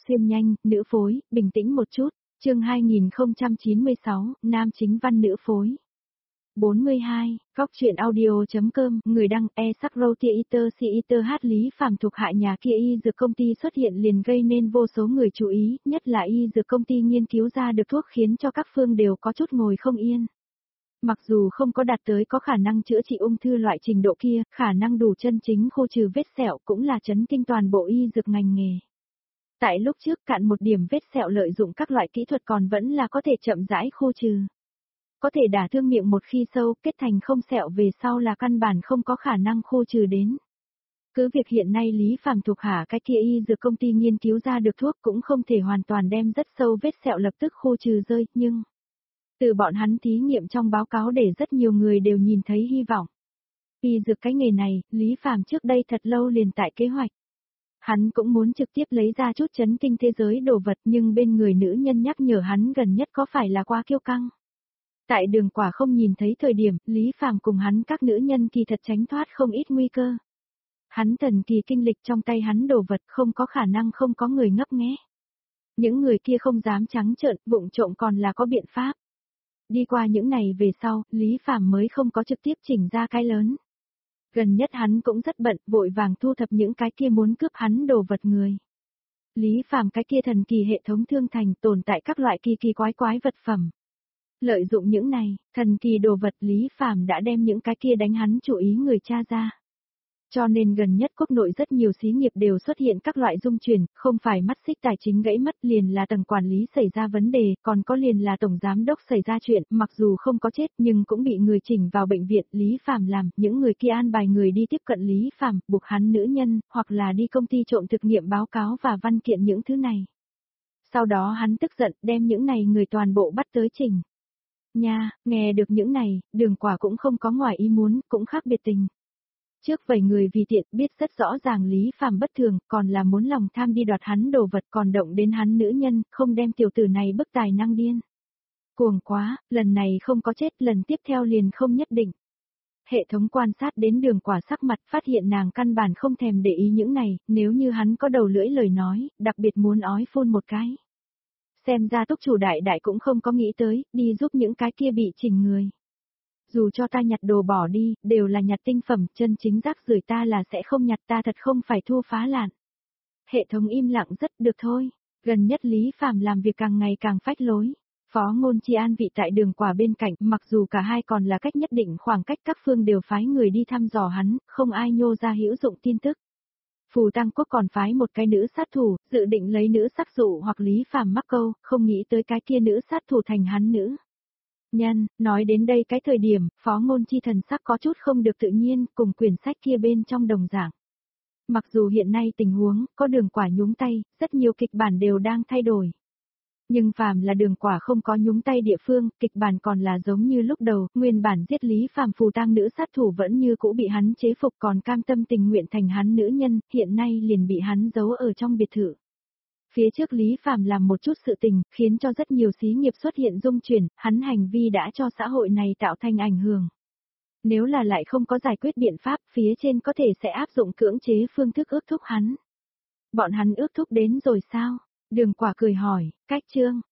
Xuyên nhanh, nữ phối, bình tĩnh một chút. Chương 2096, nam chính văn nữ phối. 42, góc truyện audio.com, người đăng e-sắc-râu-tia-iter-si-iter hát Lý Phàm thuộc hạ nhà kia y dược công ty xuất hiện liền gây nên vô số người chú ý, nhất là y dược công ty nghiên cứu ra được thuốc khiến cho các phương đều có chút ngồi không yên. Mặc dù không có đạt tới có khả năng chữa trị ung thư loại trình độ kia, khả năng đủ chân chính khô trừ vết sẹo cũng là chấn kinh toàn bộ y dược ngành nghề. Tại lúc trước cạn một điểm vết sẹo lợi dụng các loại kỹ thuật còn vẫn là có thể chậm rãi khô trừ. Có thể đả thương miệng một khi sâu kết thành không sẹo về sau là căn bản không có khả năng khô trừ đến. Cứ việc hiện nay Lý Phàm thuộc hạ cái kia y dược công ty nghiên cứu ra được thuốc cũng không thể hoàn toàn đem rất sâu vết sẹo lập tức khô trừ rơi, nhưng từ bọn hắn thí nghiệm trong báo cáo để rất nhiều người đều nhìn thấy hy vọng. Y dược cái nghề này, Lý Phàm trước đây thật lâu liền tại kế hoạch. Hắn cũng muốn trực tiếp lấy ra chút chấn kinh thế giới đồ vật nhưng bên người nữ nhân nhắc nhở hắn gần nhất có phải là quá kiêu căng. Tại đường quả không nhìn thấy thời điểm, Lý Phàm cùng hắn các nữ nhân kỳ thật tránh thoát không ít nguy cơ. Hắn thần kỳ kinh lịch trong tay hắn đồ vật không có khả năng không có người ngấp nghé. Những người kia không dám trắng trợn, vụng trộm còn là có biện pháp. Đi qua những này về sau, Lý Phàm mới không có trực tiếp chỉnh ra cái lớn. Gần nhất hắn cũng rất bận, vội vàng thu thập những cái kia muốn cướp hắn đồ vật người. Lý Phàm cái kia thần kỳ hệ thống thương thành tồn tại các loại kỳ kỳ quái quái vật phẩm. Lợi dụng những này, thần kỳ đồ vật Lý Phàm đã đem những cái kia đánh hắn chủ ý người cha ra. Cho nên gần nhất quốc nội rất nhiều xí nghiệp đều xuất hiện các loại dung chuyển, không phải mắt xích tài chính gãy mất liền là tầng quản lý xảy ra vấn đề, còn có liền là tổng giám đốc xảy ra chuyện, mặc dù không có chết nhưng cũng bị người chỉnh vào bệnh viện. Lý Phàm làm, những người kia an bài người đi tiếp cận Lý Phàm, buộc hắn nữ nhân, hoặc là đi công ty trộm thực nghiệm báo cáo và văn kiện những thứ này. Sau đó hắn tức giận đem những này người toàn bộ bắt tới chỉnh. Nha, nghe được những này, đường quả cũng không có ngoài ý muốn, cũng khác biệt tình. Trước vài người vì tiện biết rất rõ ràng Lý Phàm bất thường, còn là muốn lòng tham đi đoạt hắn đồ vật còn động đến hắn nữ nhân, không đem tiểu tử này bức tài năng điên. Cuồng quá, lần này không có chết, lần tiếp theo liền không nhất định. Hệ thống quan sát đến đường quả sắc mặt phát hiện nàng căn bản không thèm để ý những này, nếu như hắn có đầu lưỡi lời nói, đặc biệt muốn ói phun một cái. Xem ra túc chủ đại đại cũng không có nghĩ tới, đi giúp những cái kia bị chỉnh người. Dù cho ta nhặt đồ bỏ đi, đều là nhặt tinh phẩm, chân chính rác rưởi ta là sẽ không nhặt, ta thật không phải thua phá lạn. Hệ thống im lặng rất được thôi, gần nhất Lý Phàm làm việc càng ngày càng phách lối. Phó Ngôn Chi an vị tại đường quả bên cạnh, mặc dù cả hai còn là cách nhất định khoảng cách các phương đều phái người đi thăm dò hắn, không ai nhô ra hữu dụng tin tức. Phù Tăng Quốc còn phái một cái nữ sát thủ, dự định lấy nữ sắc dụ hoặc Lý Phàm mắc câu, không nghĩ tới cái kia nữ sát thủ thành hắn nữ nhân. Nói đến đây cái thời điểm, Phó Ngôn Chi thần sắc có chút không được tự nhiên, cùng quyển sách kia bên trong đồng dạng. Mặc dù hiện nay tình huống, có đường quả nhúng tay, rất nhiều kịch bản đều đang thay đổi. Nhưng phàm là đường quả không có nhúng tay địa phương, kịch bản còn là giống như lúc đầu, nguyên bản giết Lý Phàm Phù Tăng nữ sát thủ vẫn như cũ bị hắn chế phục còn cam tâm tình nguyện thành hắn nữ nhân, hiện nay liền bị hắn giấu ở trong biệt thự. Phía trước Lý Phàm làm một chút sự tình, khiến cho rất nhiều xí nghiệp xuất hiện dung chuyển, hắn hành vi đã cho xã hội này tạo thành ảnh hưởng. Nếu là lại không có giải quyết biện pháp, phía trên có thể sẽ áp dụng cưỡng chế phương thức ước thúc hắn. Bọn hắn ước thúc đến rồi sao? Đường quả cười hỏi, cách chương,